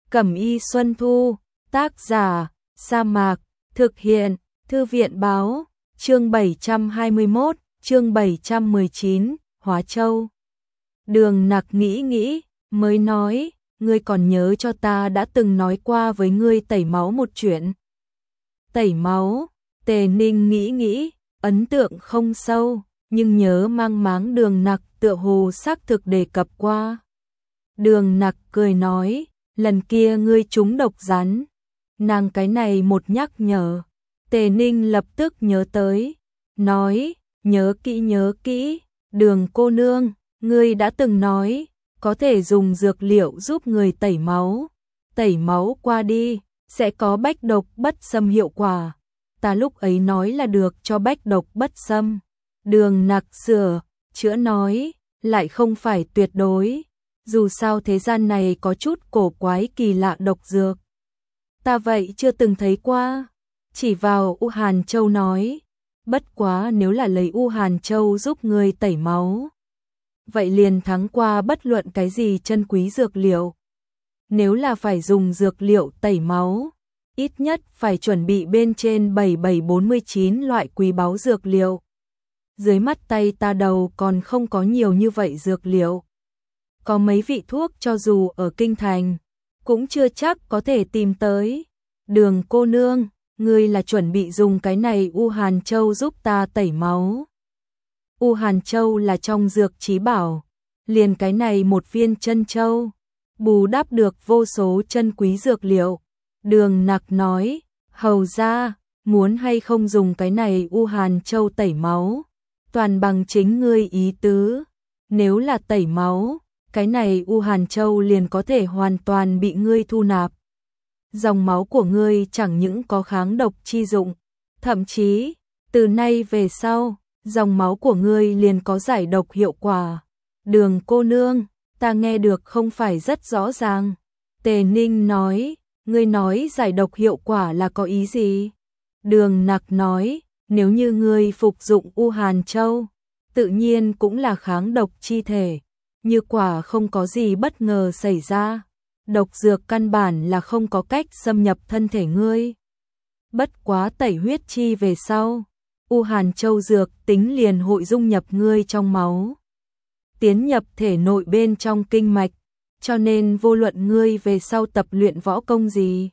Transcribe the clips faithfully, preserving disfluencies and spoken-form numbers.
Cẩm y Xuân Thu, tác giả, Sa Mạc, thực hiện, Thư viện báo, chương bảy trăm hai mươi mốt, chương bảy trăm mười chín, Hóa Châu. Đường Nặc nghĩ nghĩ, mới nói, ngươi còn nhớ cho ta đã từng nói qua với ngươi tẩy máu một chuyện. Tẩy máu, Tề Ninh nghĩ nghĩ, ấn tượng không sâu, nhưng nhớ mang máng Đường Nặc tựa hồ xác thực đề cập qua. Đường Nặc cười nói, lần kia ngươi trúng độc rắn. Nàng cái này một nhắc nhở, Tề Ninh lập tức nhớ tới, nói, nhớ kỹ nhớ kỹ, Đường cô nương, ngươi đã từng nói, có thể dùng dược liệu giúp người tẩy máu, tẩy máu qua đi, sẽ có bách độc bất xâm hiệu quả. Ta lúc ấy nói là được cho bách độc bất xâm. Đường Nặc sửa, chữa nói, lại không phải tuyệt đối. Dù sao thế gian này có chút cổ quái kỳ lạ độc dược. Ta vậy chưa từng thấy qua. Chỉ vào U Hàn Châu nói, bất quá nếu là lấy U Hàn Châu giúp người tẩy máu, vậy liền thắng qua bất luận cái gì chân quý dược liệu. Nếu là phải dùng dược liệu tẩy máu, ít nhất phải chuẩn bị bên trên bảy bảy bốn mươi chín loại quý báu dược liệu. Dưới mắt tay ta đầu còn không có nhiều như vậy dược liệu. Có mấy vị thuốc cho dù ở kinh thành, cũng chưa chắc có thể tìm tới. Đường cô nương, ngươi là chuẩn bị dùng cái này U Hàn Châu giúp ta tẩy máu. U Hàn Châu là trong dược trí bảo, liền cái này một viên chân châu, bù đắp được vô số chân quý dược liệu. Đường Nặc nói, hầu ra, muốn hay không dùng cái này U Hàn Châu tẩy máu, toàn bằng chính ngươi ý tứ. Nếu là tẩy máu, cái này U Hàn Châu liền có thể hoàn toàn bị ngươi thu nạp. Dòng máu của ngươi chẳng những có kháng độc chi dụng, thậm chí, từ nay về sau, dòng máu của ngươi liền có giải độc hiệu quả. Đường cô nương, ta nghe được không phải rất rõ ràng. Tề Ninh nói, ngươi nói giải độc hiệu quả là có ý gì? Đường Nặc nói, nếu như ngươi phục dụng U Hàn Châu, tự nhiên cũng là kháng độc chi thể. Như quả không có gì bất ngờ xảy ra, độc dược căn bản là không có cách xâm nhập thân thể ngươi. Bất quá tẩy huyết chi về sau, U Hàn Châu dược tính liền hội dung nhập ngươi trong máu, tiến nhập thể nội bên trong kinh mạch, cho nên vô luận ngươi về sau tập luyện võ công gì,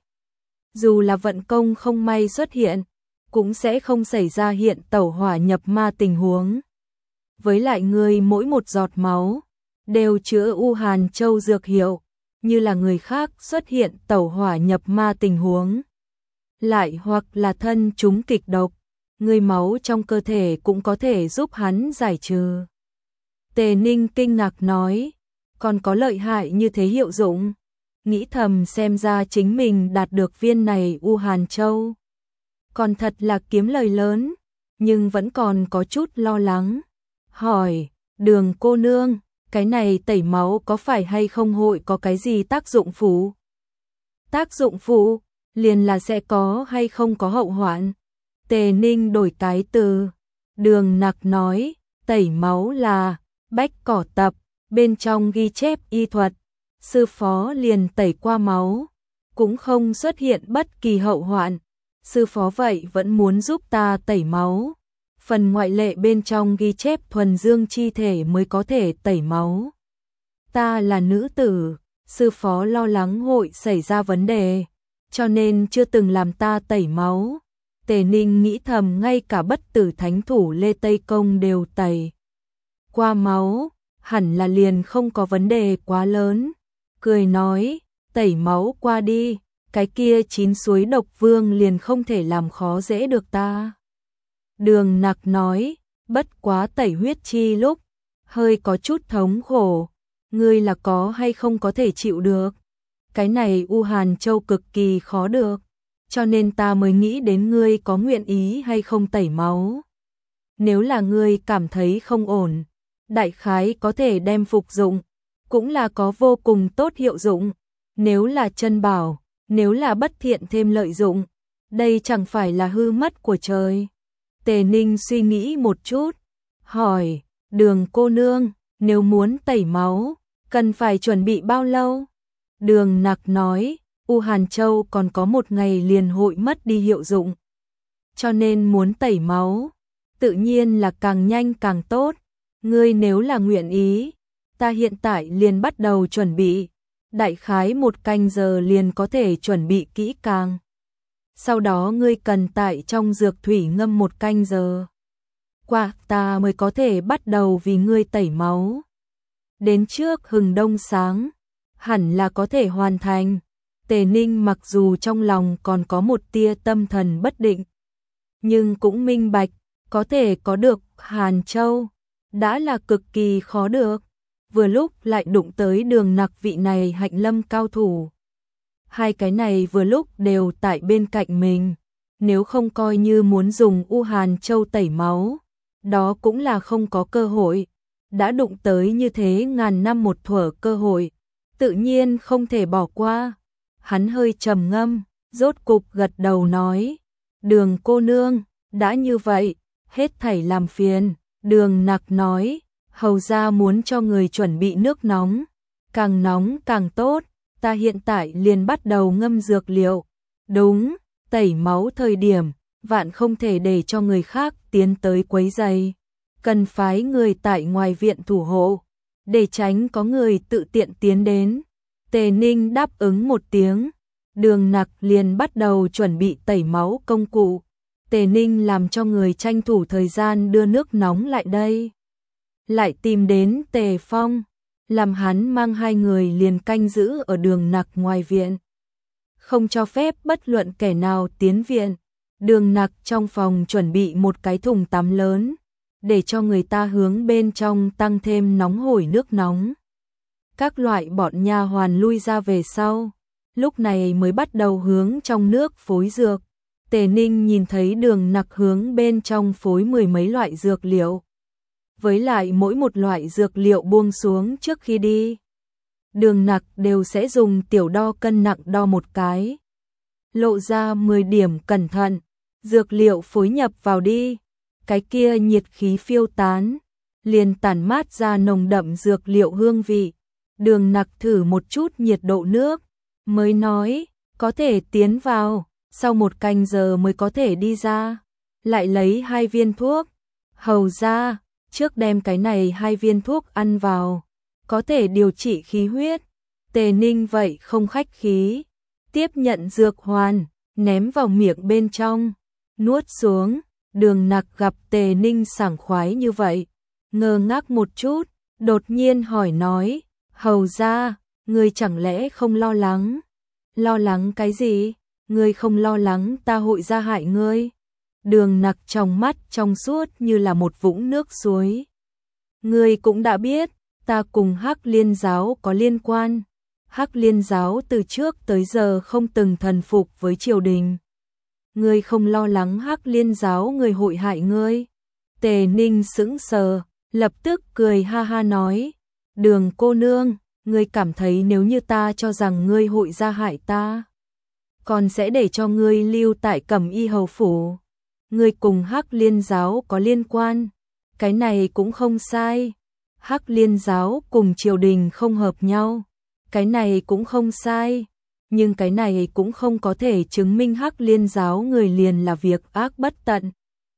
dù là vận công không may xuất hiện, cũng sẽ không xảy ra hiện tẩu hỏa nhập ma tình huống. Với lại ngươi mỗi một giọt máu đều chữa U Hàn Châu dược hiệu, như là người khác xuất hiện tẩu hỏa nhập ma tình huống, lại hoặc là thân trúng kịch độc, người máu trong cơ thể cũng có thể giúp hắn giải trừ. Tề Ninh kinh ngạc nói, còn có lợi hại như thế hiệu dụng. Nghĩ thầm xem ra chính mình đạt được viên này U Hàn Châu, còn thật là kiếm lời lớn, nhưng vẫn còn có chút lo lắng. Hỏi, Đường cô nương, cái này tẩy máu có phải hay không hội có cái gì tác dụng phụ? Tác dụng phụ, liền là sẽ có hay không có hậu hoạn. Tề Ninh đổi cái từ. Đường Nặc nói, tẩy máu là bách cỏ tập, bên trong ghi chép y thuật. Sư phó liền tẩy qua máu, cũng không xuất hiện bất kỳ hậu hoạn. Sư phó vậy vẫn muốn giúp ta tẩy máu. Phần ngoại lệ bên trong ghi chép thuần dương chi thể mới có thể tẩy máu. Ta là nữ tử, sư phó lo lắng hội xảy ra vấn đề, cho nên chưa từng làm ta tẩy máu. Tề Ninh nghĩ thầm ngay cả bất tử thánh thủ Lê Tây Công đều tẩy qua máu, hẳn là liền không có vấn đề quá lớn. Cười nói, tẩy máu qua đi, cái kia chín suối độc vương liền không thể làm khó dễ được ta. Đường Nặc nói, bất quá tẩy huyết chi lúc, hơi có chút thống khổ, ngươi là có hay không có thể chịu được. Cái này U Hàn Châu cực kỳ khó được, cho nên ta mới nghĩ đến ngươi có nguyện ý hay không tẩy máu. Nếu là ngươi cảm thấy không ổn, đại khái có thể đem phục dụng, cũng là có vô cùng tốt hiệu dụng. Nếu là chân bảo, nếu là bất thiện thêm lợi dụng, đây chẳng phải là hư mất của trời. Tề Ninh suy nghĩ một chút, hỏi, Đường cô nương, nếu muốn tẩy máu, cần phải chuẩn bị bao lâu? Đường Nặc nói, U Hàn Châu còn có một ngày liền hội mất đi hiệu dụng. Cho nên muốn tẩy máu, tự nhiên là càng nhanh càng tốt. Ngươi nếu là nguyện ý, ta hiện tại liền bắt đầu chuẩn bị. Đại khái một canh giờ liền có thể chuẩn bị kỹ càng. Sau đó ngươi cần tại trong dược thủy ngâm một canh giờ. Qua ta mới có thể bắt đầu vì ngươi tẩy máu. Đến trước hừng đông sáng, hẳn là có thể hoàn thành. Tề Ninh mặc dù trong lòng còn có một tia tâm thần bất định, nhưng cũng minh bạch, có thể có được Hàn Châu, đã là cực kỳ khó được. Vừa lúc lại đụng tới Đường Nặc vị này hạnh lâm cao thủ. Hai cái này vừa lúc đều tại bên cạnh mình, nếu không coi như muốn dùng U Hàn Châu tẩy máu, đó cũng là không có cơ hội. Đã đụng tới như thế ngàn năm một thuở cơ hội, tự nhiên không thể bỏ qua. Hắn hơi trầm ngâm, rốt cục gật đầu nói, Đường cô nương, đã như vậy, hết thảy làm phiền. Đường Nặc nói, hầu gia muốn cho người chuẩn bị nước nóng, càng nóng càng tốt, ta hiện tại liền bắt đầu ngâm dược liệu. Đúng, tẩy máu thời điểm, vạn không thể để cho người khác tiến tới quấy rầy, cần phái người tại ngoài viện thủ hộ, để tránh có người tự tiện tiến đến. Tề Ninh đáp ứng một tiếng, Đường Nặc liền bắt đầu chuẩn bị tẩy máu công cụ. Tề Ninh làm cho người tranh thủ thời gian đưa nước nóng lại đây. Lại tìm đến Tề Phong, làm hắn mang hai người liền canh giữ ở Đường Nặc ngoài viện. Không cho phép bất luận kẻ nào tiến viện. Đường Nặc trong phòng chuẩn bị một cái thùng tắm lớn, để cho người ta hướng bên trong tăng thêm nóng hổi nước nóng. Các loại bọn nha hoàn lui ra về sau, lúc này mới bắt đầu hướng trong nước phối dược. Tề Ninh nhìn thấy Đường Nặc hướng bên trong phối mười mấy loại dược liệu. Với lại mỗi một loại dược liệu buông xuống trước khi đi, Đường Nặc đều sẽ dùng tiểu đo cân nặng đo một cái. Lộ ra mười điểm cẩn thận, dược liệu phối nhập vào đi, cái kia nhiệt khí phiêu tán, liền tản mát ra nồng đậm dược liệu hương vị. Đường Nặc thử một chút nhiệt độ nước, mới nói, có thể tiến vào, sau một canh giờ mới có thể đi ra. Lại lấy hai viên thuốc, hầu ra, trước đem cái này hai viên thuốc ăn vào, có thể điều trị khí huyết. Tề Ninh vậy không khách khí, tiếp nhận dược hoàn, ném vào miệng bên trong, nuốt xuống. Đường Nặc gặp Tề Ninh sảng khoái như vậy, ngơ ngác một chút, đột nhiên hỏi nói, hầu ra, ngươi chẳng lẽ không lo lắng? Lo lắng cái gì? Ngươi không lo lắng ta hội ra hại ngươi? Đường Nặc trong mắt trong suốt như là một vũng nước suối. Ngươi cũng đã biết, ta cùng Hắc Liên giáo có liên quan. Hắc Liên giáo từ trước tới giờ không từng thần phục với triều đình. Ngươi không lo lắng Hắc Liên giáo người hội hại ngươi? Tề Ninh sững sờ, lập tức cười ha ha nói, Đường cô nương, ngươi cảm thấy nếu như ta cho rằng ngươi hội ra hại ta, còn sẽ để cho ngươi lưu tại Cẩm Y hầu phủ? Ngươi cùng Hắc Liên giáo có liên quan, cái này cũng không sai. Hắc Liên giáo cùng triều đình không hợp nhau, cái này cũng không sai. Nhưng cái này cũng không có thể chứng minh Hắc Liên giáo người liền là việc ác bất tận.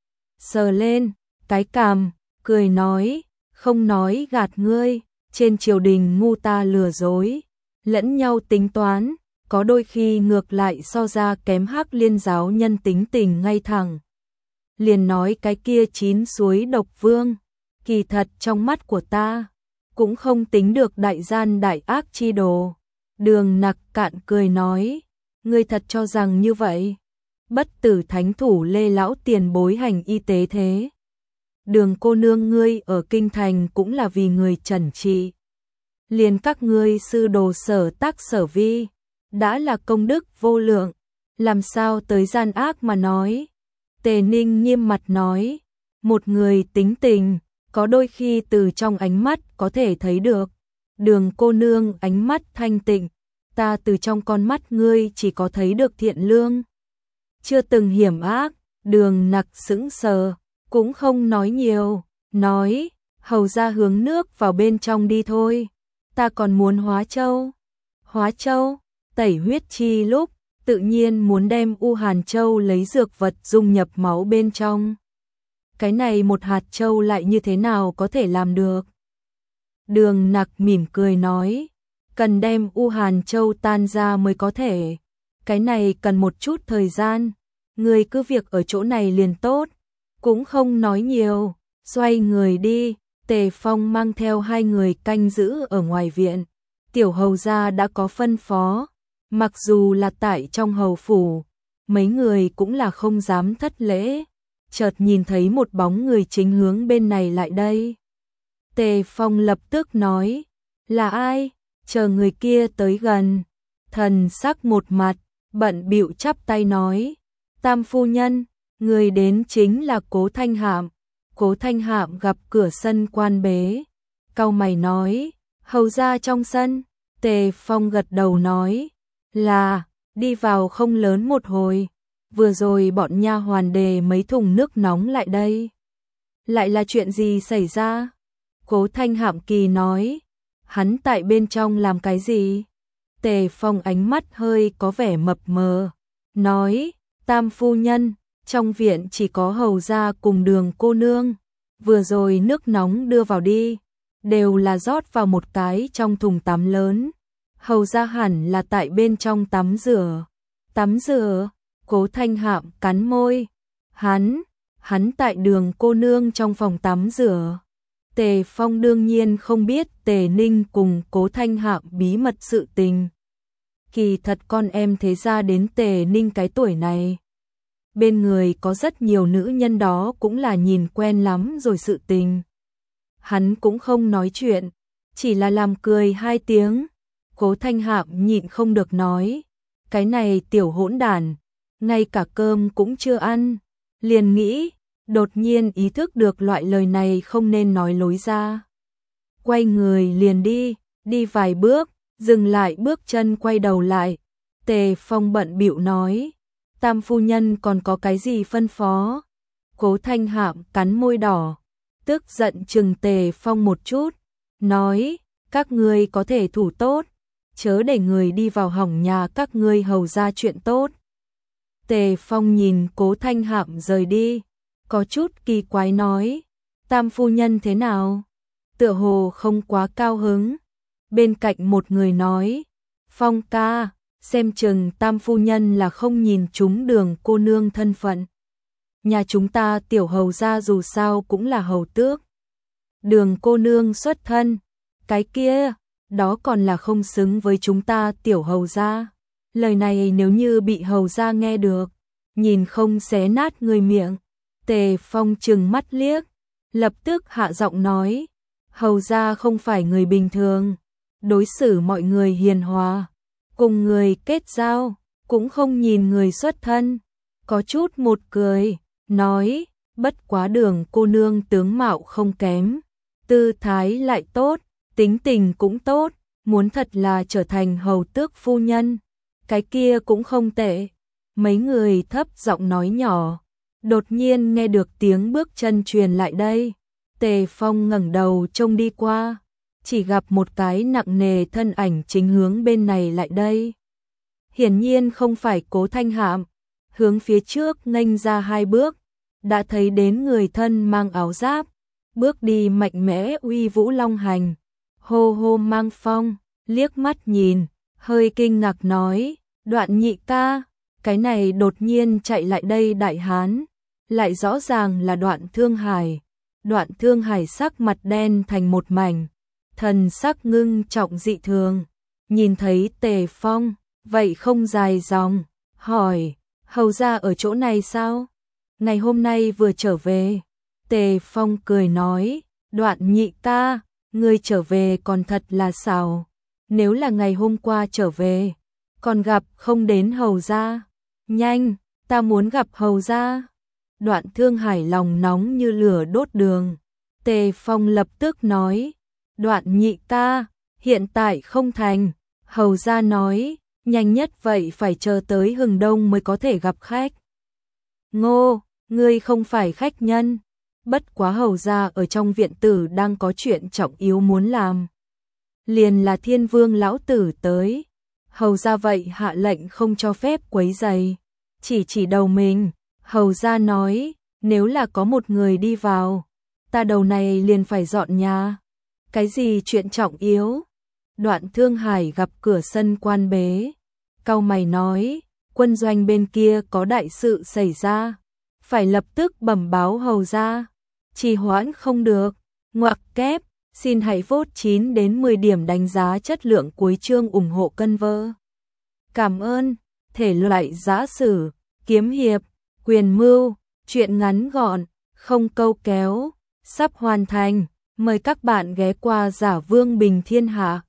Sờ lên cái cằm, cười nói, không nói gạt ngươi, trên triều đình ngu ta lừa dối, lẫn nhau tính toán, có đôi khi ngược lại so ra kém Hắc Liên giáo nhân tính tình ngay thẳng. Liền nói cái kia chín suối độc vương, kỳ thật trong mắt của ta, cũng không tính được đại gian đại ác chi đồ. Đường Nặc cạn cười nói, ngươi thật cho rằng như vậy? Bất tử thánh thủ Lê lão tiền bối hành y tế thế. Đường cô nương ngươi ở kinh thành cũng là vì người trần trị. Liền các ngươi sư đồ Sở Tác Sở Vi, đã là công đức vô lượng, làm sao tới gian ác mà nói? Tề Ninh nghiêm mặt nói, một người tính tình, có đôi khi từ trong ánh mắt có thể thấy được. Đường cô nương ánh mắt thanh tịnh, ta từ trong con mắt ngươi chỉ có thấy được thiện lương, chưa từng hiểm ác. Đường Nặc sững sờ, cũng không nói nhiều, nói, hầu ra hướng nước vào bên trong đi thôi, ta còn muốn Hóa Châu. Hóa Châu? tẩy huyết chi lúc, tự nhiên muốn đem U Hàn Châu lấy dược vật dung nhập máu bên trong. Cái này một hạt châu lại như thế nào có thể làm được? Đường Nặc mỉm cười nói, cần đem U Hàn Châu tan ra mới có thể. Cái này cần một chút thời gian, người cứ việc ở chỗ này liền tốt, cũng không nói nhiều, xoay người đi. Tề Phong mang theo hai người canh giữ ở ngoài viện. Tiểu hầu gia đã có phân phó, mặc dù là tại trong hầu phủ, mấy người cũng là không dám thất lễ. Chợt nhìn thấy một bóng người chính hướng bên này lại đây. Tề Phong lập tức nói, là ai? Chờ người kia tới gần. Thần sắc một mặt, bận bịu chắp tay nói, Tam phu nhân, người đến chính là Cố Thanh Hạm. Cố Thanh Hạm gặp cửa sân quan bế, cau mày nói, hầu ra trong sân. Tề Phong gật đầu nói, là, đi vào không lớn một hồi, vừa rồi bọn nha hoàn đề mấy thùng nước nóng lại đây. Lại là chuyện gì xảy ra? Cố Thanh Hạm kỳ nói, hắn tại bên trong làm cái gì? Tề Phong ánh mắt hơi có vẻ mập mờ, nói, Tam phu nhân, trong viện chỉ có hầu gia cùng Đường cô nương, vừa rồi nước nóng đưa vào đi, đều là rót vào một cái trong thùng tắm lớn. Hầu gia hẳn là tại bên trong tắm rửa. Tắm rửa? Cố Thanh Hạm cắn môi. Hắn, hắn tại Đường cô nương trong phòng tắm rửa. Tề Phong đương nhiên không biết Tề Ninh cùng Cố Thanh Hạm bí mật sự tình. Kỳ thật con em thế ra đến Tề Ninh cái tuổi này, bên người có rất nhiều nữ nhân, đó cũng là nhìn quen lắm rồi sự tình. Hắn cũng không nói chuyện, chỉ là làm cười hai tiếng. Cố Thanh Hạm nhịn không được nói, cái này tiểu hỗn đản, ngay cả cơm cũng chưa ăn. Liền nghĩ, đột nhiên ý thức được loại lời này không nên nói lối ra. Quay người liền đi, đi vài bước, dừng lại bước chân quay đầu lại. Tề Phong bận bịu nói, Tam phu nhân còn có cái gì phân phó? Cố Thanh Hạm cắn môi đỏ, tức giận chừng Tề Phong một chút, nói, các ngươi có thể thủ tốt, chớ để người đi vào hỏng nhà các ngươi hầu ra chuyện tốt. Tề Phong nhìn Cố Thanh Hạm rời đi, có chút kỳ quái nói, Tam phu nhân thế nào? Tựa hồ không quá cao hứng. Bên cạnh một người nói, Phong ca, xem chừng Tam phu nhân là không nhìn trúng Đường cô nương thân phận. Nhà chúng ta tiểu hầu gia dù sao cũng là hầu tước. Đường cô nương xuất thân, cái kia, đó còn là không xứng với chúng ta tiểu hầu gia. Lời này nếu như bị hầu gia nghe được, nhìn không xé nát người miệng. Tề Phong trừng mắt liếc, lập tức hạ giọng nói, hầu gia không phải người bình thường, đối xử mọi người hiền hòa, cùng người kết giao, cũng không nhìn người xuất thân. Có chút một cười, nói, bất quá Đường cô nương tướng mạo không kém, tư thái lại tốt, tính tình cũng tốt, muốn thật là trở thành hầu tước phu nhân, cái kia cũng không tệ. Mấy người thấp giọng nói nhỏ, đột nhiên nghe được tiếng bước chân truyền lại đây. Tề Phong ngẩng đầu trông đi qua, chỉ gặp một cái nặng nề thân ảnh chính hướng bên này lại đây. Hiển nhiên không phải Cố Thanh Hạm, hướng phía trước nghênh ra hai bước, đã thấy đến người thân mang áo giáp, bước đi mạnh mẽ uy vũ long hành, hô hô mang phong, liếc mắt nhìn, hơi kinh ngạc nói, Đoạn nhị ca, cái này đột nhiên chạy lại đây đại hán, lại rõ ràng là Đoạn Thương Hải. Đoạn Thương Hải sắc mặt đen thành một mảnh, thần sắc ngưng trọng dị thường, nhìn thấy Tề Phong, vậy không dài dòng, hỏi, hầu ra ở chỗ này sao? Ngày hôm nay vừa trở về. Tề Phong cười nói, Đoạn nhị ca, ngươi trở về còn thật là xảo, nếu là ngày hôm qua trở về, còn gặp không đến hầu ra. Nhanh, ta muốn gặp hầu ra. Đoạn Thương Hải lòng nóng như lửa đốt đường. Tề Phong lập tức nói, Đoạn nhị ca, hiện tại không thành. Hầu ra nói, nhanh nhất vậy phải chờ tới hừng đông mới có thể gặp khách. Ngô, ngươi không phải khách nhân. Bất quá hầu ra ở trong viện tử đang có chuyện trọng yếu muốn làm. Liền là Thiên Vương lão tử tới. Hầu ra vậy hạ lệnh không cho phép quấy rầy. Chỉ chỉ đầu mình, hầu ra nói, nếu là có một người đi vào, ta đầu này liền phải dọn nhà. Cái gì chuyện trọng yếu? Đoạn Thương Hải gặp cửa sân quan bế, cau mày nói, quân doanh bên kia có đại sự xảy ra, phải lập tức bẩm báo hầu ra, trì hoãn không được. Ngoặc kép, xin hãy vote chín đến mười điểm đánh giá chất lượng cuối chương ủng hộ cân vơ. Cảm ơn. Thể loại giã sử, kiếm hiệp, quyền mưu, truyện ngắn gọn, không câu kéo, sắp hoàn thành. Mời các bạn ghé qua Giả Vương Bình Thiên Hạ.